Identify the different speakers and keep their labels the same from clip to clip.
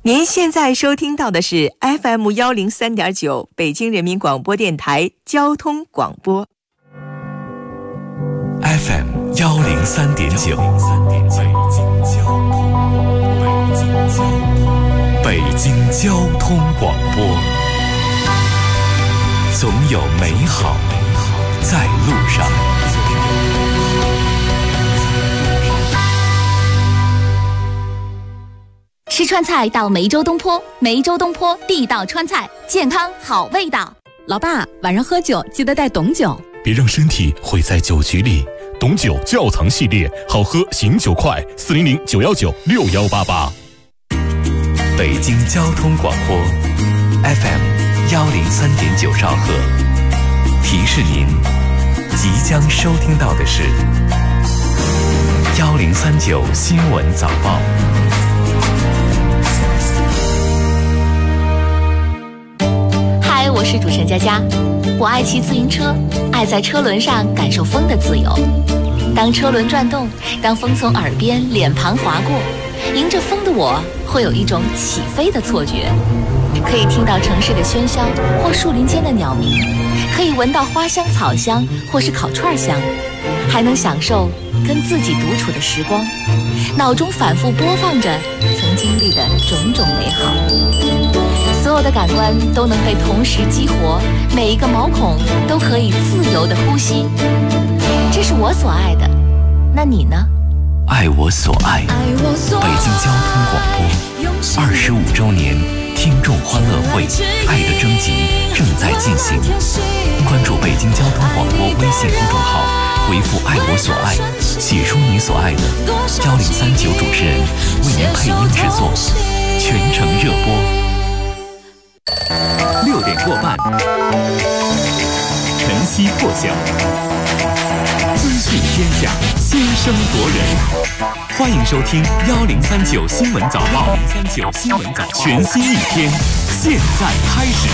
Speaker 1: 您现在收听到的是 FM103.9 北京人民广播电台交通广播。
Speaker 2: FM103.9 北京交通广播，总有美好在路上。
Speaker 3: 吃川菜到梅州东坡，梅州东坡地道川菜，健康好味道。
Speaker 4: 老爸，晚上喝酒记得带董酒，
Speaker 2: 别让身体毁在酒局里。董酒窖藏系列，好喝醒酒快，400-919-6188。北京交通广播 FM103.9兆赫，提示您即将收听到的是1039新闻早报。
Speaker 3: 嗨，我是主持人佳佳。我爱骑自行车，爱在车轮上感受风的自由。当车轮转动，当风从耳边、脸庞划过，迎着风的我会有一种起飞的错觉。可以听到城市的喧嚣或树林间的鸟鸣，可以闻到花香、草香或是烤串香，还能享受跟自己独处的时光，脑中反复播放着曾经历的种种美好。所有的感官都能被同时激活，每一个毛孔都可以自由地呼吸。这是我所爱的，那你呢？
Speaker 2: 爱我所爱，北京交通广播25周年听众欢乐会爱的征集正在进行，关注北京交通广播微信公众号，回复爱我所爱，写出你所爱的，1039主持人为您配音制作，全程热播。6点过半，晨曦破晓，资讯天下，先声夺人。欢迎收听1039新闻早报，1039新闻早报，全新一天，现在开始。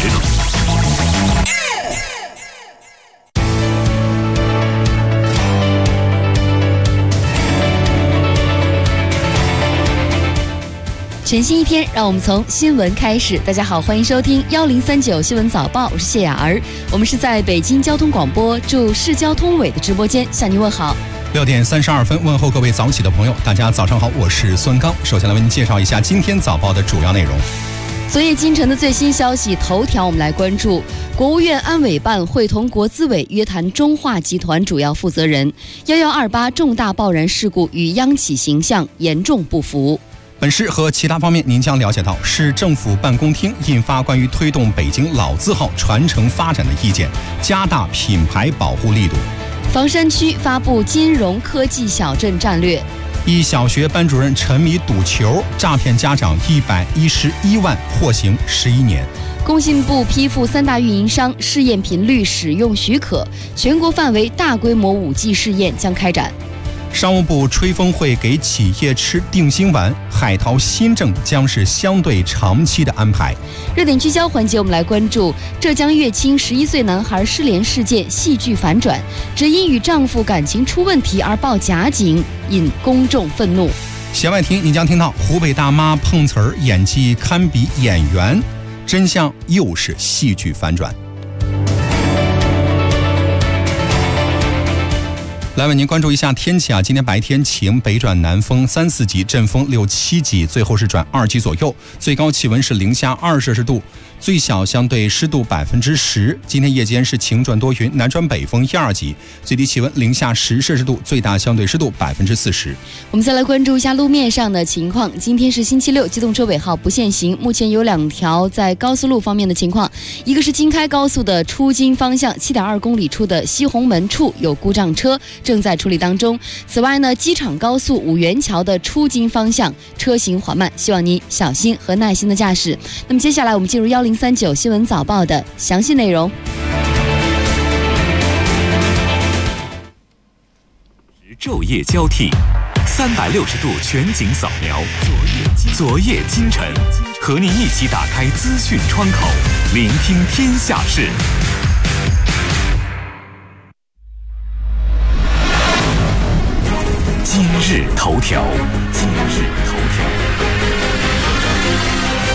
Speaker 4: 全新一天，让我们从新闻开始。大家好，欢迎收听1039新闻早报，我是谢雅儿。我们是在北京交通广播驻市交通委的直播间向您问好。
Speaker 5: 6点32分，问候各位早起的朋友，大家早上好，我是孙刚。首先来为您介绍一下今天早报的主要内容。
Speaker 4: 昨夜今晨的最新消息头条，我们来关注国务院安委办会同国资委约谈中化集团主要负责人，1128重大爆燃事故与央企形象严重不符。
Speaker 5: 本市和其他方面，您将了解到市政府办公厅印发关于推动北京老字号传承发展的意见，加大品牌保护力度。
Speaker 4: 房山区发布金融科技小镇战略。
Speaker 5: 一小学班主任沉迷赌球，诈骗家长111万，获刑11年。
Speaker 4: 工信部批复3大运营商试验频率使用许可，全国范围大规模5G 试验将开展。
Speaker 5: 商务部吹风会给企业吃定心丸，海淘新政将是相对长期的安排。
Speaker 4: 热点聚焦环节，我们来关注浙江乐清11岁男孩失联事件戏剧反转，只因与丈夫感情出问题而报假警，引公众愤怒。
Speaker 5: 弦外听你将听到湖北大妈碰瓷儿，演技堪比演员，真相又是戏剧反转。来为您关注一下天气啊，今天白天晴，北转南风3、4级，阵风6、7级，最后是转2级左右，最高气温是零下2摄氏度，最小相对湿度10%。今天夜间是晴转多云，南转北风1、2级，最低气温零下10摄氏度，最大相对湿度40%。
Speaker 4: 我们再来关注一下路面上的情况。今天是星期六，机动车尾号不限行，目前有2条在高速路方面的情况，一个是京开高速的出京方向7.2公里处的西红门处有故障车，正在处理当中。此外呢，机场高速五元桥的出京方向车行缓慢，希望你小心和耐心的驾驶。那么接下来我们进入1039新闻早报的详细内容。
Speaker 2: 昼夜交替，360度全景扫描，昨夜今晨，和您一起打开资讯窗口，聆听天下事。今日头条，今日头条。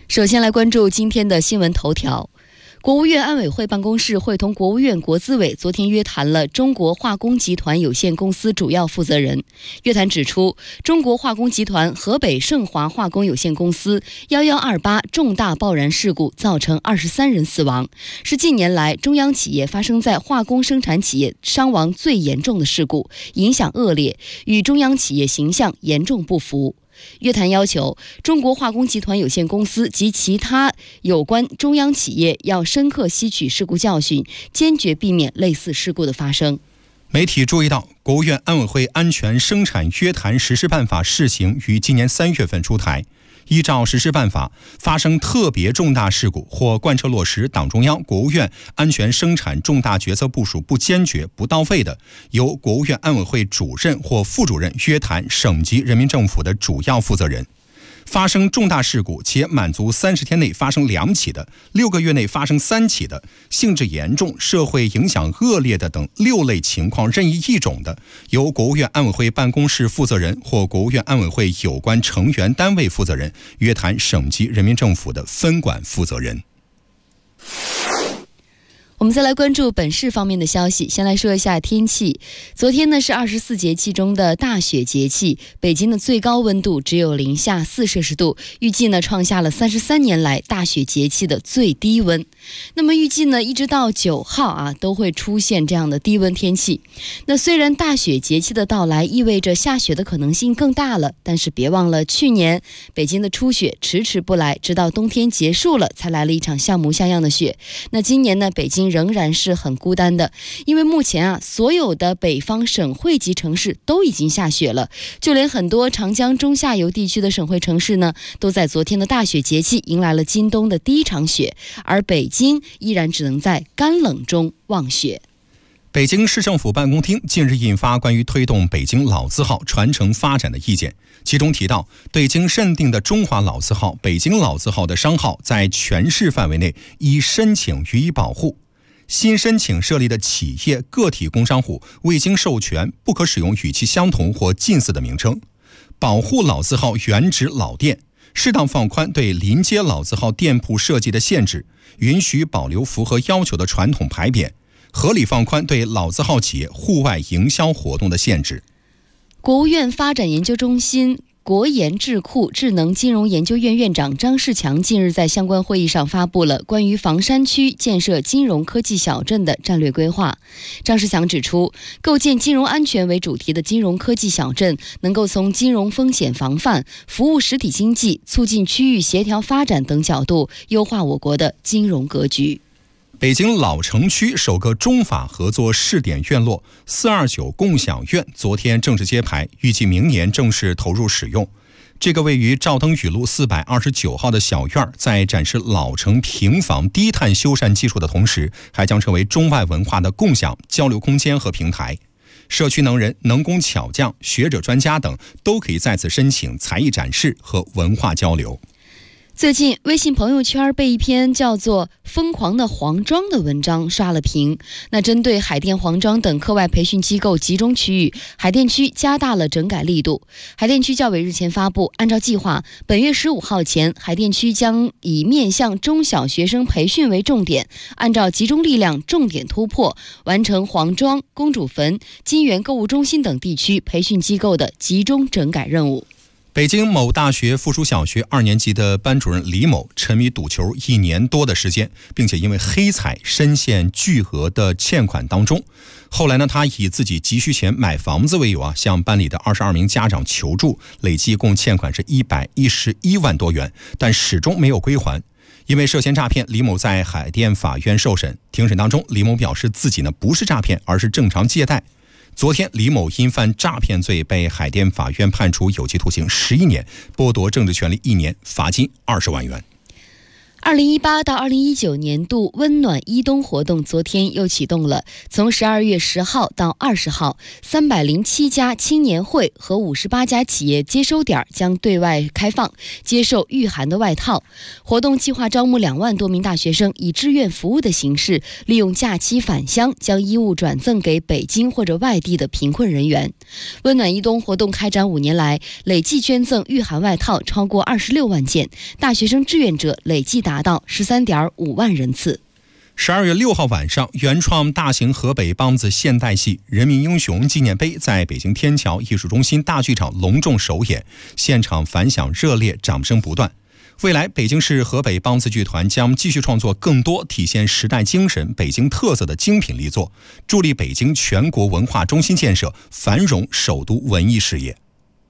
Speaker 4: 首先来关注今天的新闻头条。国务院安委会办公室会同国务院国资委昨天约谈了中国化工集团有限公司主要负责人。约谈指出，中国化工集团河北盛华化工有限公司1128重大爆燃事故造成23人死亡，是近年来中央企业发生在化工生产企业伤亡最严重的事故，影响恶劣，与中央企业形象严重不符。约谈要求中国化工集团有限公司及其他有关中央企业要深刻吸取事故教训，坚决避免类似事故的发生。
Speaker 5: 媒体注意到，国务院安委会安全生产约谈实施办法试行于今年3月份出台。依照实施办法，发生特别重大事故或贯彻落实党中央、国务院安全生产重大决策部署不坚决、不到位的，由国务院安委会主任或副主任约谈省级人民政府的主要负责人。发生重大事故且满足30天内发生2起的、6个月内发生3起的、性质严重、社会影响恶劣的等6类情况任意一种的，由国务院安委会办公室负责人或国务院安委会有关成员单位负责人约谈省级人民政府的分管负责人。
Speaker 4: 我们再来关注本市方面的消息，先来说一下天气。昨天呢是24节气中的大雪节气，北京的最高温度只有零下4摄氏度，预计呢创下了33年来大雪节气的最低温。那么预计呢一直到9号都会出现这样的低温天气。那虽然大雪节气的到来意味着下雪的可能性更大了，但是别忘了去年北京的初雪迟迟不来，直到冬天结束了才来了一场像模像样的雪。那今年呢北京仍然是很孤单的，因为目前所有的北方省会级城市都已经下雪了，就连很多长江中下游地区的省会城市呢，都在昨天的大雪节气迎来了今冬的第一场雪，而北京依然只能在干冷中望雪。
Speaker 5: 北京市政府办公厅近日印发关于推动北京老字号传承发展的意见，其中提到，对经审定的中华老字号、北京老字号的商号在全市范围内依申请予以保护。新申请设立的企业、个体工商户未经授权，不可使用与其相同或近似的名称。保护老字号原址老店，适当放宽对临街老字号店铺设计的限制，允许保留符合要求的传统牌匾，合理放宽对老字号企业户外营销活动的限制。
Speaker 4: 国务院发展研究中心国研智库智能金融研究院院长张世强近日在相关会议上发布了关于房山区建设金融科技小镇的战略规划。张世强指出，构建金融安全为主题的金融科技小镇，能够从金融风险防范、服务实体经济、促进区域协调发展等角度，优化我国的金融格局。
Speaker 5: 北京老城区首个中法合作试点院落429共享院昨天正式揭牌，预计明年正式投入使用。这个位于赵登禹路429号的小院，在展示老城平房低碳修缮技术的同时，还将成为中外文化的共享交流空间和平台。社区能人、能工巧匠、学者专家等都可以在此申请才艺展示和文化交流。
Speaker 4: 最近微信朋友圈被一篇叫做《疯狂的黄庄》的文章刷了屏。那针对海淀黄庄等课外培训机构集中区域，海淀区加大了整改力度。海淀区教委日前发布，按照计划，本月15号前，海淀区将以面向中小学生培训为重点，按照集中力量重点突破，完成黄庄、公主坟、金源购物中心等地区培训机构的集中整改任务。
Speaker 5: 北京某大学附属小学2年级的班主任李某沉迷赌球1年多的时间，并且因为黑彩深陷巨额的欠款当中。后来呢，他以自己急需钱买房子为由向班里的22名家长求助，累计共欠款是111万多元，但始终没有归还。因为涉嫌诈骗，李某在海淀法院受审。庭审当中，李某表示自己不是诈骗，而是正常借贷。昨天，李某因犯诈骗罪被海淀法院判处有期徒刑11年，剥夺政治权利1年，罚金20万元。
Speaker 4: 2018到2019年度温暖伊冬活动昨天又启动了，从12月10号到20号，307家青年会和58家企业接收点将对外开放，接受御寒的外套。活动计划招募2万多名大学生，以志愿服务的形式，利用假期返乡，将衣物转赠给北京或者外地的贫困人员。温暖伊冬活动开展5年来，累计捐赠御寒外套超过26万件，大学生志愿者累计达到13.5万人次。
Speaker 5: 12月6号晚上，原创大型河北梆子现代戏《人民英雄纪念碑》在北京天桥艺术中心大剧场隆重首演，现场反响热烈，掌声不断。未来，北京市河北梆子剧团将继续创作更多体现时代精神、北京特色的精品力作，助力北京全国文化中心建设，繁荣首都文艺事业。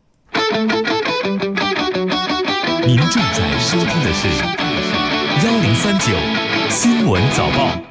Speaker 2: 您正在收听的是1039新闻早报。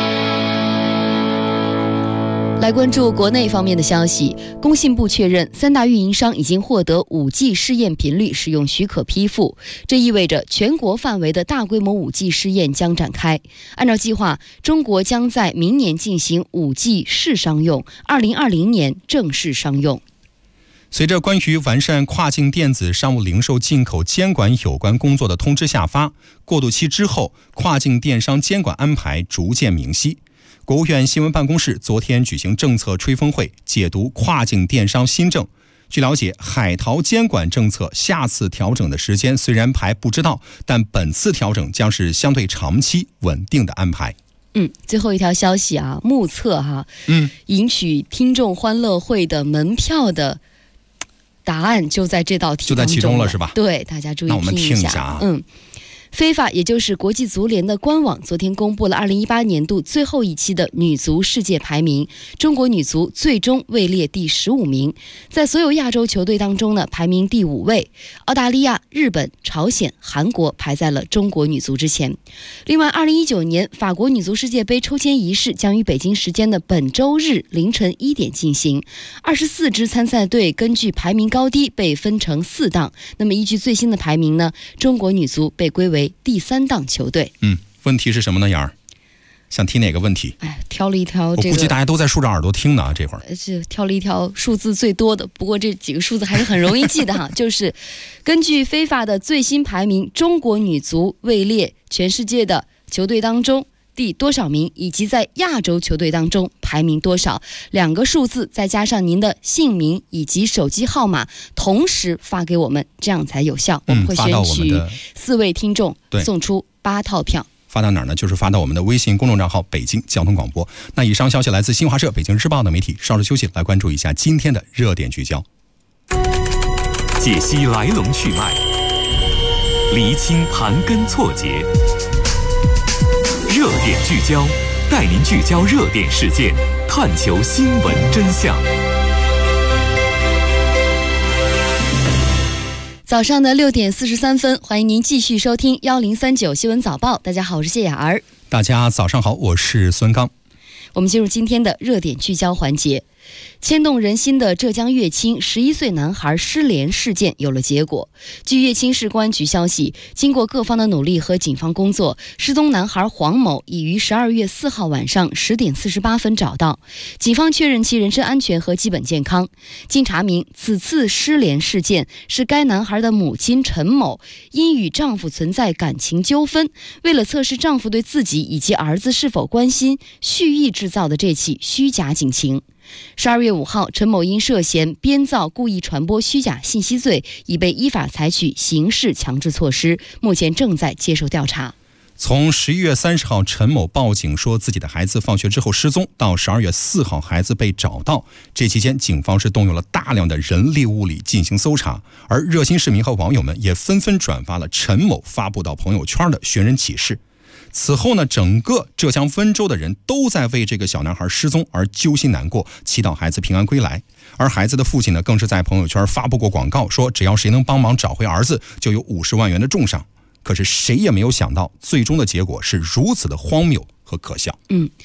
Speaker 4: 来关注国内方面的消息，工信部确认3大运营商已经获得5G 试验频率使用许可批复，这意味着全国范围的大规模5G 试验将展开。按照计划，中国将在明年进行5G 试商用，2020年正式商用。
Speaker 5: 随着关于完善跨境电子商务零售进口监管有关工作的通知下发，过渡期之后，跨境电商监管安排逐渐明晰。国务院新闻办公室昨天举行政策吹风会，解读跨境电商新政。据了解，海淘监管政策下次调整的时间虽然还不知道，但本次调整将是相对长期稳定的安排。
Speaker 4: 最后一条消息啊，目测赢取听众欢乐会的门票的答案就在这道题当中，就在其中了，是吧？对，大家注意听一下。那我们听一下啊。FIFA 也就是国际足联的官网昨天公布了2018年度最后一期的女足世界排名，中国女足最终位列第15名，在所有亚洲球队当中呢，排名第5位。澳大利亚、日本、朝鲜、韩国排在了中国女足之前。另外，2019年法国女足世界杯抽签仪式将于北京时间的本周日凌晨1点进行。24支参赛队根据排名高低被分成4档，那么依据最新的排名呢，中国女足被归为第3档球队。
Speaker 5: 问题是什么呢？杨儿想提哪个问题？
Speaker 4: 挑了一条
Speaker 5: 我估计大家都在竖着耳朵听呢啊，这会儿
Speaker 4: 是挑了一条数字最多的，不过这几个数字还是很容易记的哈。就是根据FIFA的最新排名，中国女足位列全世界的球队当中第多少名，以及在亚洲球队当中排名多少，2个数字再加上您的姓名以及手机号码，同时发给我们，这样才有效。我们会选取4位听众送出8套票。
Speaker 5: 发到哪儿呢？就是发到我们的微信公众账号北京交通广播。那以上消息来自新华社、北京日报的媒体。稍事休息，来关注一下今天的热点聚焦，
Speaker 2: 解析来龙去脉，厘清盘根错节。热点聚焦，带您聚焦热点事件，探求新闻真相。
Speaker 4: 早上的6点43分，欢迎您继续收听1039新闻早报。大家好，我是谢雅儿。
Speaker 5: 大家早上好，我是孙刚。
Speaker 4: 我们进入今天的热点聚焦环节。牵动人心的浙江乐清11岁男孩失联事件有了结果。据乐清市公安局消息，经过各方的努力和警方工作，失踪男孩黄某已于12月4号晚上10点48分找到，警方确认其人身安全和基本健康。经查明，此次失联事件是该男孩的母亲陈某因与丈夫存在感情纠纷，为了测试丈夫对自己以及儿子是否关心，蓄意制造的这起虚假警情。12月5号，陈某因涉嫌编造故意传播虚假信息罪，已被依法采取刑事强制措施，目前正在接受调查。
Speaker 5: 从11月30号陈某报警说自己的孩子放学之后失踪，到12月4号孩子被找到，这期间警方是动用了大量的人力物力进行搜查，而热心市民和网友们也纷纷转发了陈某发布到朋友圈的寻人启事。此后呢，整个浙江温州的人都在为这个小男孩失踪而揪心难过，祈祷孩子平安归来。而孩子的父亲呢，更是在朋友圈发布过广告，说只要谁能帮忙找回儿子，就有50万元的重赏。可是谁也没有想到，最终的结果是如此的荒谬和可笑。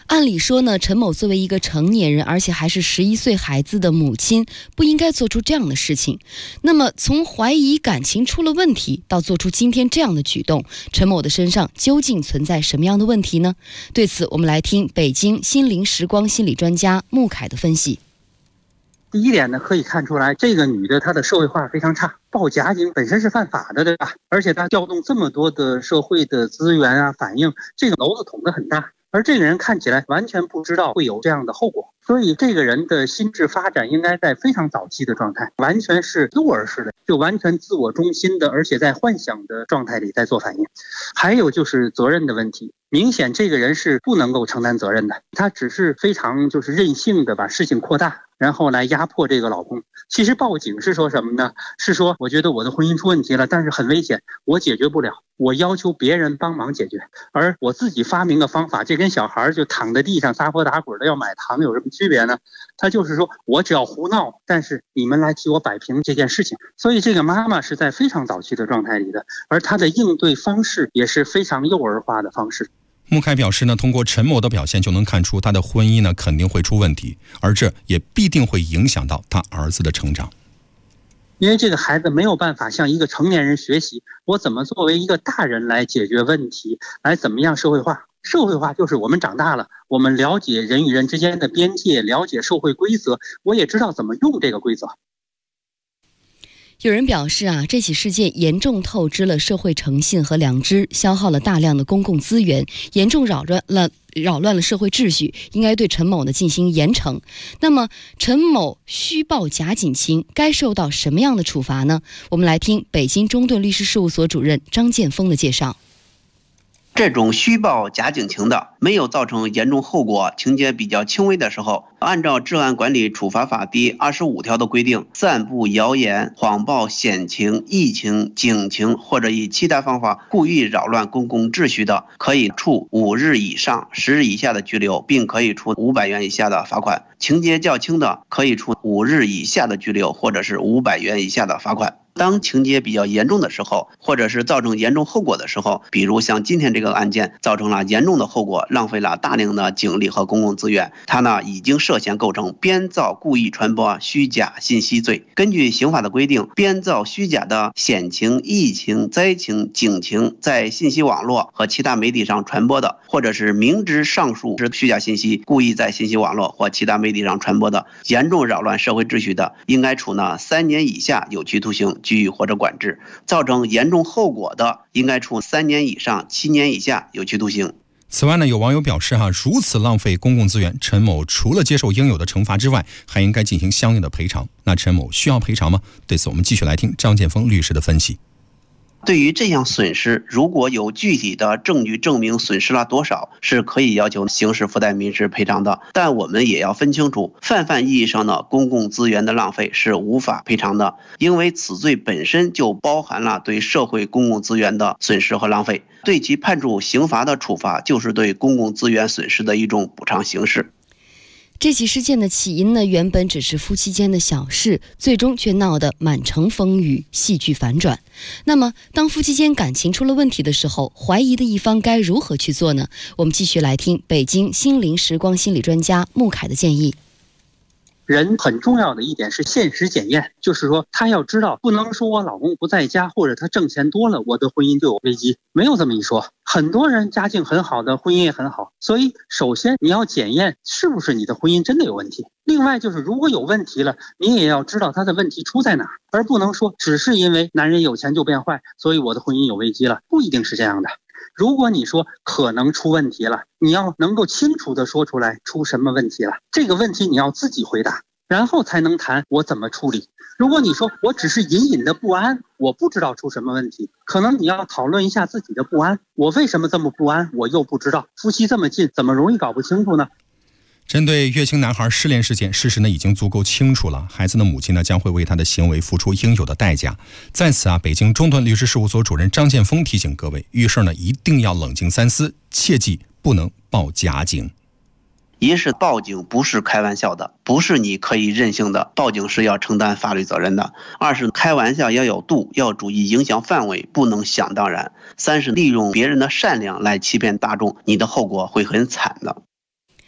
Speaker 4: 按理说呢，陈某作为一个成年人，而且还是11岁孩子的母亲，不应该做出这样的事情。那么从怀疑感情出了问题到做出今天这样的举动，陈某的身上究竟存在什么样的问题呢？对此我们来听北京心灵时光心理专家穆凯的分析。
Speaker 6: 第一点呢，可以看出来这个女的她的社会化非常差，报假警本身是犯法的，对吧？而且她调动这么多的社会的资源啊，反映这个篓子捅得很大，而这个人看起来完全不知道会有这样的后果，所以这个人的心智发展应该在非常早期的状态，完全是幼儿式的，就完全自我中心的，而且在幻想的状态里在做反应。还有就是责任的问题，明显这个人是不能够承担责任的，他只是非常任性的把事情扩大，然后来压迫这个老公。其实报警是说什么呢？是说我觉得我的婚姻出问题了，但是很危险，我解决不了，我要求别人帮忙解决，而我自己发明的方法，这跟小孩就躺在地上撒泼打滚的要买糖有什么区别呢？他就是说我只要胡闹，但是你们来替我摆平这件事情。所以这个妈妈是在非常早期的状态里的，而她的应对方式也是非常幼儿化的方式。
Speaker 5: 穆凯表示呢，通过陈某的表现就能看出他的婚姻呢肯定会出问题，而这也必定会影响到他儿子的成长。
Speaker 6: 因为这个孩子没有办法向一个成年人学习，我怎么作为一个大人来解决问题，来怎么样社会化。社会化就是我们长大了，我们了解人与人之间的边界，了解社会规则，我也知道怎么用这个规则。
Speaker 4: 有人表示这起事件严重透支了社会诚信和良知，消耗了大量的公共资源，严重扰乱了社会秩序，应该对陈某呢进行严惩。那么陈某虚报假警情该受到什么样的处罚呢？我们来听北京中盾律师事务所主任张建峰的介绍。
Speaker 7: 这种虚报假警情的，没有造成严重后果，情节比较轻微的时候，按照《治安管理处罚法》第25条的规定，散布谣言、谎报险情、疫情、警情或者以其他方法故意扰乱公共秩序的，可以处5日以上10日以下的拘留，并可以处500元以下的罚款；情节较轻的，可以处5日以下的拘留，或者是500元以下的罚款。当情节比较严重的时候，或者是造成严重后果的时候，比如像今天这个案件造成了严重的后果，浪费了大量的警力和公共资源，他呢已经涉嫌构成编造故意传播虚假信息罪。根据刑法的规定，编造虚假的险情、疫情、灾情、警情在信息网络和其他媒体上传播的，或者是明知上述是虚假信息，故意在信息网络或其他媒体上传播的，严重扰乱社会秩序的，应该处3年以下有期徒刑、拘役或者管制；造成严重后果的，应该处3年以上7年以下有期徒刑。
Speaker 5: 此外呢，有网友表示如此浪费公共资源，陈某除了接受应有的惩罚之外，还应该进行相应的赔偿。那陈某需要赔偿吗？对此我们继续来听张建峰律师的分析。
Speaker 7: 对于这项损失，如果有具体的证据证明损失了多少，是可以要求刑事附带民事赔偿的。但我们也要分清楚，泛意义上的公共资源的浪费是无法赔偿的，因为此罪本身就包含了对社会公共资源的损失和浪费，对其判处刑罚的处罚就是对公共资源损失的一种补偿形式。
Speaker 4: 这起事件的起因呢，原本只是夫妻间的小事，最终却闹得满城风雨，戏剧反转。那么当夫妻间感情出了问题的时候，怀疑的一方该如何去做呢？我们继续来听北京心灵时光心理专家穆凯的建议。
Speaker 6: 人很重要的一点是现实检验，就是说他要知道，不能说我老公不在家或者他挣钱多了，我的婚姻就有危机，没有这么一说。很多人家境很好的，婚姻也很好，所以首先你要检验是不是你的婚姻真的有问题。另外就是如果有问题了，你也要知道他的问题出在哪儿，而不能说只是因为男人有钱就变坏，所以我的婚姻有危机了，不一定是这样的。如果你说可能出问题了，你要能够清楚地说出来出什么问题了，这个问题你要自己回答，然后才能谈我怎么处理。如果你说我只是隐隐的不安，我不知道出什么问题，可能你要讨论一下自己的不安，我为什么这么不安，我又不知道，夫妻这么近，怎么容易搞不清楚呢？
Speaker 5: 针对乐清男孩失联事件，事实呢已经足够清楚了，孩子的母亲呢将会为他的行为付出应有的代价。在此北京中盾律师事务所主任张建峰提醒各位，遇事呢一定要冷静三思，切记不能报假警。
Speaker 7: 一是报警不是开玩笑的，不是你可以任性的，报警是要承担法律责任的。二是开玩笑要有度，要注意影响范围，不能想当然。三是利用别人的善良来欺骗大众，你的后果会很惨的。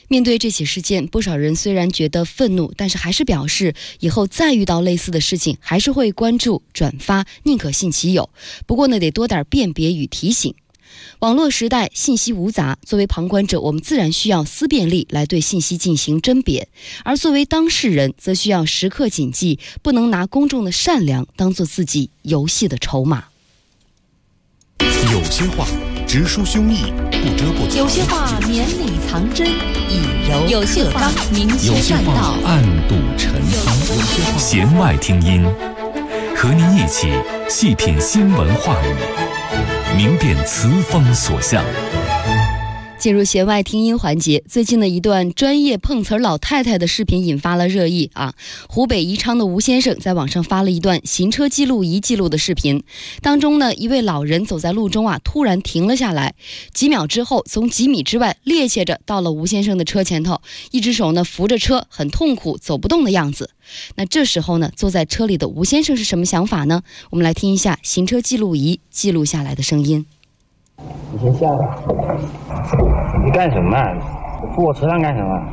Speaker 4: 面对这起事件，不少人虽然觉得愤怒，但是还是表示以后再遇到类似的事情，还是会关注、转发，宁可信其有。不过呢，得多点辨别与提醒。网络时代信息芜杂，作为旁观者，我们自然需要思辨力来对信息进行甄别；而作为当事人，则需要时刻谨记，不能拿公众的善良当作自己游戏的筹码。
Speaker 8: 有些话直抒胸臆，不遮不藏；
Speaker 3: 有些话绵里藏针，以柔有些话明学善道，
Speaker 2: 暗度陈仓。弦外听音，和您一起细品新闻话语，明辨词风所向。
Speaker 4: 进入弦外听音环节，最近的一段专业碰瓷儿老太太的视频引发了热议啊！湖北宜昌的吴先生在网上发了一段行车记录仪记录的视频，当中呢，一位老人走在路中啊，突然停了下来，几秒之后，从几米之外趔趄着到了吴先生的车前头，一只手呢扶着车，很痛苦，走不动的样子。那这时候呢，坐在车里的吴先生是什么想法呢？我们来听一下行车记录仪记录下来的声音。
Speaker 9: 你先下来，你干什么？扶我车上干什么？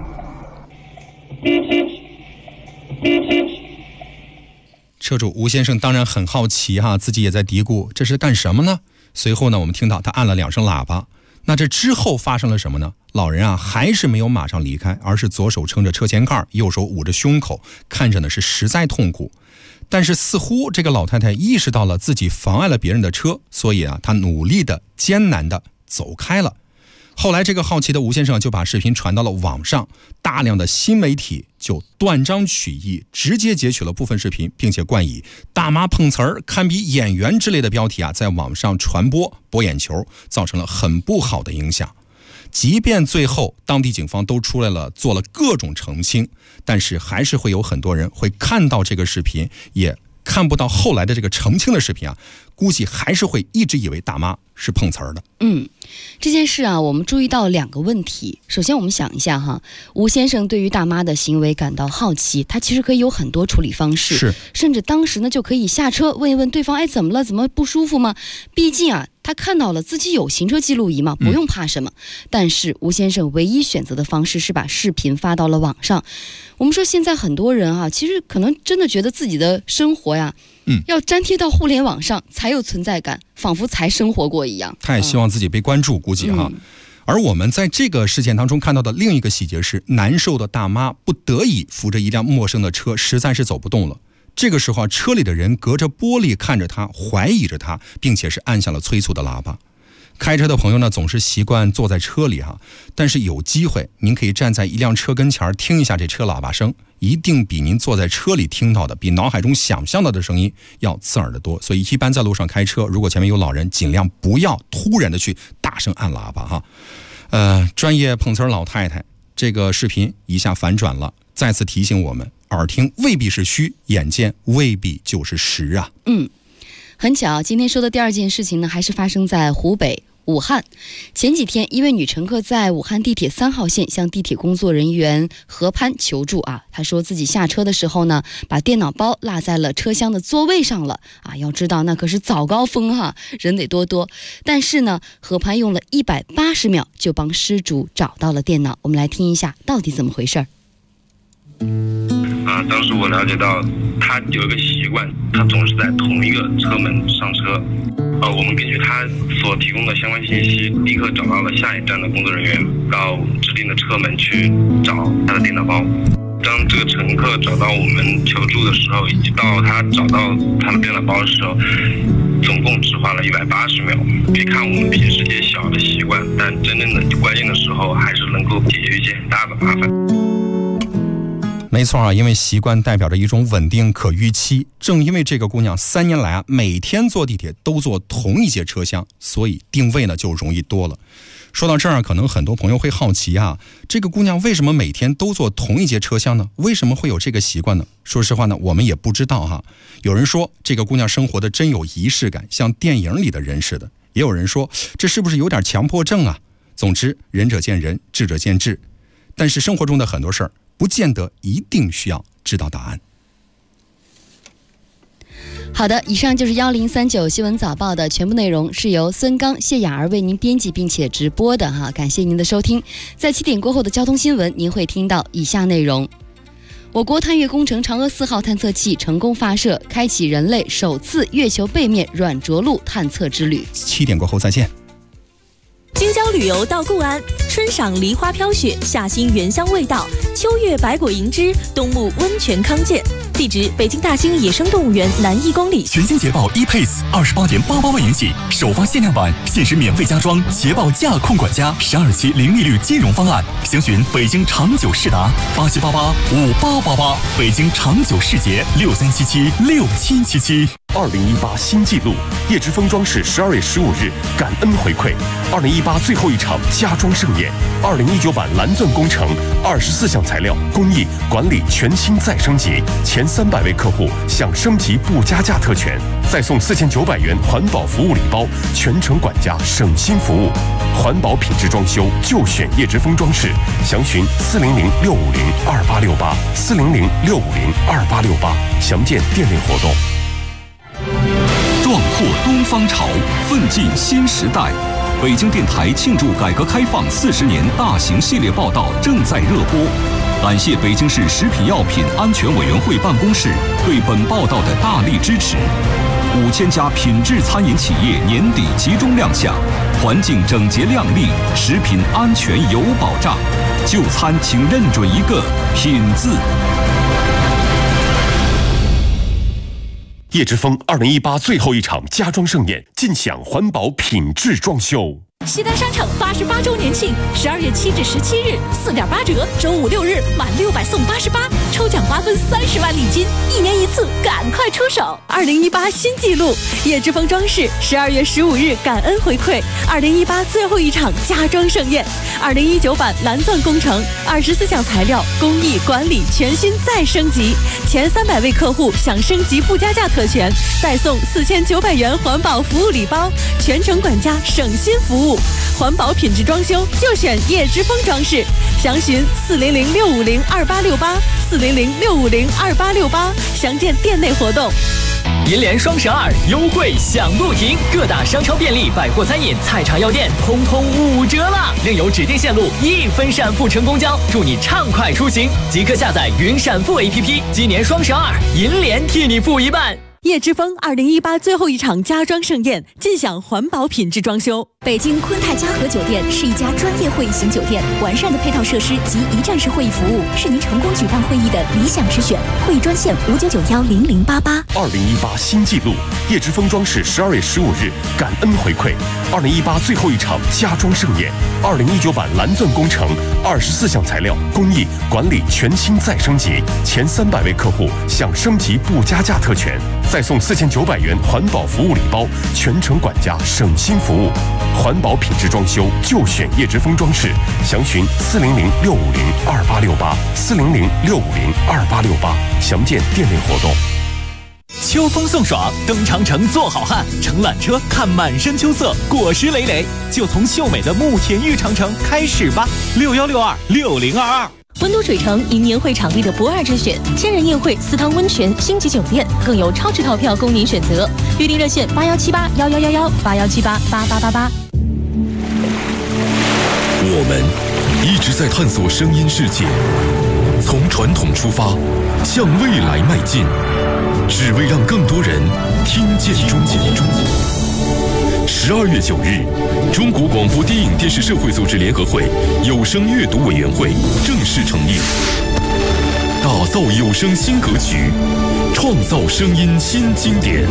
Speaker 5: 车主吴先生当然很好奇哈，自己也在嘀咕这是干什么呢？随后呢，我们听到他按了2声喇叭。那这之后发生了什么呢？老人啊还是没有马上离开，而是左手撑着车前盖，右手捂着胸口，看着呢是实在痛苦。但是似乎这个老太太意识到了自己妨碍了别人的车，所以啊，她努力的、艰难的走开了。后来这个好奇的吴先生就把视频传到了网上，大量的新媒体就断章取义，直接截取了部分视频，并且冠以大妈碰瓷儿堪比演员之类的标题啊，在网上传播博眼球，造成了很不好的影响。即便最后当地警方都出来了，做了各种澄清，但是还是会有很多人会看到这个视频，也看不到后来的这个澄清的视频啊，估计还是会一直以为大妈是碰瓷儿的。
Speaker 4: 这件事啊，我们注意到2个问题。首先我们想一下哈，吴先生对于大妈的行为感到好奇，他其实可以有很多处理方式，
Speaker 5: 是，
Speaker 4: 甚至当时呢就可以下车问一问对方，哎，怎么了？怎么不舒服吗？毕竟啊，他看到了自己有行车记录仪嘛，不用怕什么。但是吴先生唯一选择的方式是把视频发到了网上。我们说现在很多人啊，其实可能真的觉得自己的生活呀，要粘贴到互联网上才有存在感，仿佛才生活过一样。
Speaker 5: 他也希望自己被关注，估计哈。而我们在这个事件当中看到的另一个细节是，难受的大妈不得已扶着一辆陌生的车，实在是走不动了。这个时候啊，车里的人隔着玻璃看着他，怀疑着他，并且是按下了催促的喇叭。开车的朋友呢，总是习惯坐在车里哈，但是有机会您可以站在一辆车跟前听一下这车喇叭声，一定比您坐在车里听到的，比脑海中想象到的声音要刺耳得多。所以一般在路上开车，如果前面有老人，尽量不要突然的去大声按喇叭哈。专业碰瓷老太太这个视频一下反转了，再次提醒我们，耳听未必是虚，眼见未必就是实啊。
Speaker 4: 很巧，今天说的第2件事情呢，还是发生在湖北武汉。前几天，一位女乘客在武汉地铁3号线向地铁工作人员何潘求助啊。她说自己下车的时候呢，把电脑包落在了车厢的座位上了啊。要知道那可是早高峰哈，人得多。但是呢，何潘用了180秒就帮失主找到了电脑。我们来听一下到底怎么回事儿。
Speaker 10: 当时我了解到他有一个习惯，他总是在同一个车门上车。我们根据他所提供的相关信息，立刻找到了下一站的工作人员，到指定的车门去找他的电脑包。当这个乘客找到我们求助的时候，以及到他找到他的电脑包的时候，总共只花了180秒。可以看我们平时这些小的习惯，但真正的关键的时候，还是能够解决一些很大的麻烦。
Speaker 5: 没错啊，因为习惯代表着一种稳定可预期。正因为这个姑娘3年来啊，每天坐地铁都坐同一节车厢，所以定位呢就容易多了。说到这儿，可能很多朋友会好奇啊，这个姑娘为什么每天都坐同一节车厢呢？为什么会有这个习惯呢？说实话呢，我们也不知道哈。有人说这个姑娘生活的真有仪式感，像电影里的人似的。也有人说这是不是有点强迫症啊？总之，仁者见仁，智者见智。但是生活中的很多事儿，不见得一定需要知道答案。
Speaker 4: 好的，以上就是1039新闻早报的全部内容，是由孙刚、谢雅儿为您编辑并且直播的哈，感谢您的收听。在7点过后的交通新闻，您会听到以下内容：我国探月工程嫦娥4号探测器成功发射，开启人类首次月球背面软着陆探测之旅。
Speaker 5: 7点过后再见。
Speaker 11: 京郊旅游到固安，春赏梨花飘雪，夏欣原香味道，秋月百果银枝，冬沐温泉康健。地址：北京大兴野生动物园南1公里。
Speaker 8: 全新捷豹 ePace28.88万元起，首发限量版，限时免费加装捷豹驾控管家，12期零利率金融方案。详询北京长久世达87885888，北京长久世捷63776777。2018新纪录，叶之峰装饰12月15日感恩回馈2018最后一场家装盛宴，2019版蓝钻工程24项材料工艺管理全新再升级，前300位客户享升级不加价特权，再送4900元环保服务礼包，全程管家省心服务，环保品质装修就选叶之峰装饰，详询400-650-2868，400-650-2868，详见店内活动。
Speaker 2: 壮阔东方潮，奋进新时代。北京电台庆祝改革开放40年大型系列报道正在热播，感谢北京市食品药品安全委员会办公室对本报道的大力支持。5000家品质餐饮企业年底集中亮相，环境整洁亮丽，食品安全有保障。就餐请认准一个“品”字。
Speaker 8: 叶之峰2018最后一场家装盛宴，尽享环保品质装修。
Speaker 11: 西单商场88周年庆，12月7至17日4.8折，周5、6日满600送88，抽奖瓜分30万礼金，1年1次，赶快出手！2018新纪录，叶之峰装饰12月15日感恩回馈2018最后一场家装盛宴，2019版蓝钻工程24项材料工艺管理全新再升级，前300位客户享升级不加价特权，再送4900元环保服务礼包，全程管家省心服务。环保品质装修就选叶之峰装饰，详询400-650-2868，400-650-2868，详见店内活动。
Speaker 12: 银联双12优惠享不停，各大商超便利百货餐饮菜茶药店通通5折啦！另有指定线路1分闪付乘公交，祝你畅快出行！即刻下载云闪付 APP， 今年双12银联替你付一半。
Speaker 11: 叶之峰2018最后一场家装盛宴，尽享环保品质装修。北京昆泰嘉禾酒店是一家专业会议型酒店，完善的配套设施及一站式会议服务是您成功举办会议的理想之选。会议专线59910088。
Speaker 8: 2018新纪录，叶之峰装饰12月15日感恩回馈2018最后一场家装盛宴，2019版蓝钻工程24项材料工艺管理全新再升级，前300位客户享升级不加价特权，再送4900元环保服务礼包，全程管家省心服务，环保品质装修就选叶之峰装饰，详询400-650-2868，400-650-2868，详见店内活动。
Speaker 12: 秋风送爽，登长城做好汉，乘缆车看满山秋色，果实累累，就从秀美的慕田峪长城开始吧！61626022。
Speaker 11: 温都水城迎年会场地的不二之选，千人宴会、私汤温泉、星级酒店，更有超值套票供您选择。预订热线81781111，81788888。
Speaker 8: 我们一直在探索声音世界，从传统出发，向未来迈进，只为让更多人听见中国。12月9日，中国广播电影电视社会组织联合会有声阅读委员会正式成立，打造有声新格局，创造声音新经典。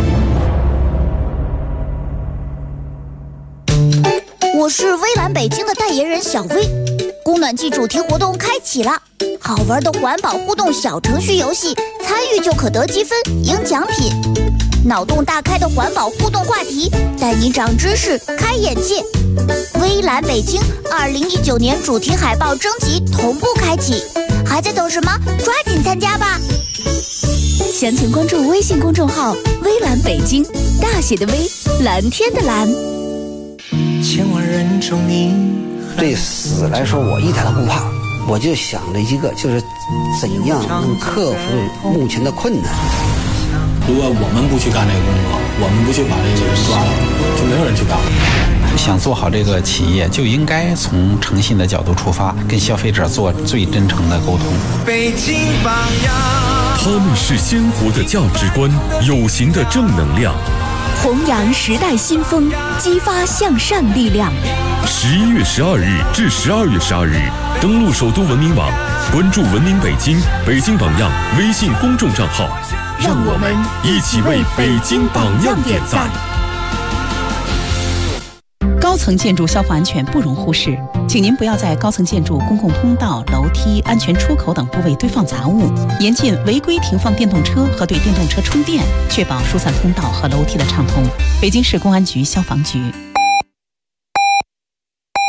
Speaker 13: 我是微蓝北京的代言人小薇，供暖季主题活动开启了，好玩的环保互动小程序游戏，参与就可得积分赢奖品。脑洞大开的环保互动话题，带你长知识、开眼界。微蓝北京2019年主题海报征集同步开启，还在等什么？抓紧参加吧！详情关注微信公众号“微蓝北京”，大写的微，蓝天的蓝。
Speaker 14: 千万人中你对死来说，我一点都不怕，我就想着一个，就是怎样能克服目前的困难。
Speaker 15: 如果我们不去干这个工作，我们不去把这个人抓了，就没有人去干。
Speaker 16: 想做好这个企业，就应该从诚信的角度出发，跟消费者做最真诚的沟通。
Speaker 17: 北京榜样，
Speaker 8: 他们是鲜活的价值观，有形的正能量，
Speaker 11: 弘扬时代新风，激发向善力量。
Speaker 8: 11月12日至12月12日，登录首都文明网，关注文明北京、北京榜样微信公众账号，
Speaker 11: 让我们一起为北京榜样点赞。
Speaker 18: 高层建筑消防安全不容忽视，请您不要在高层建筑公共通道、楼梯、安全出口等部位堆放杂物，严禁违规停放电动车和对电动车充电，确保疏散通道和楼梯的畅通。北京市公安局消防局。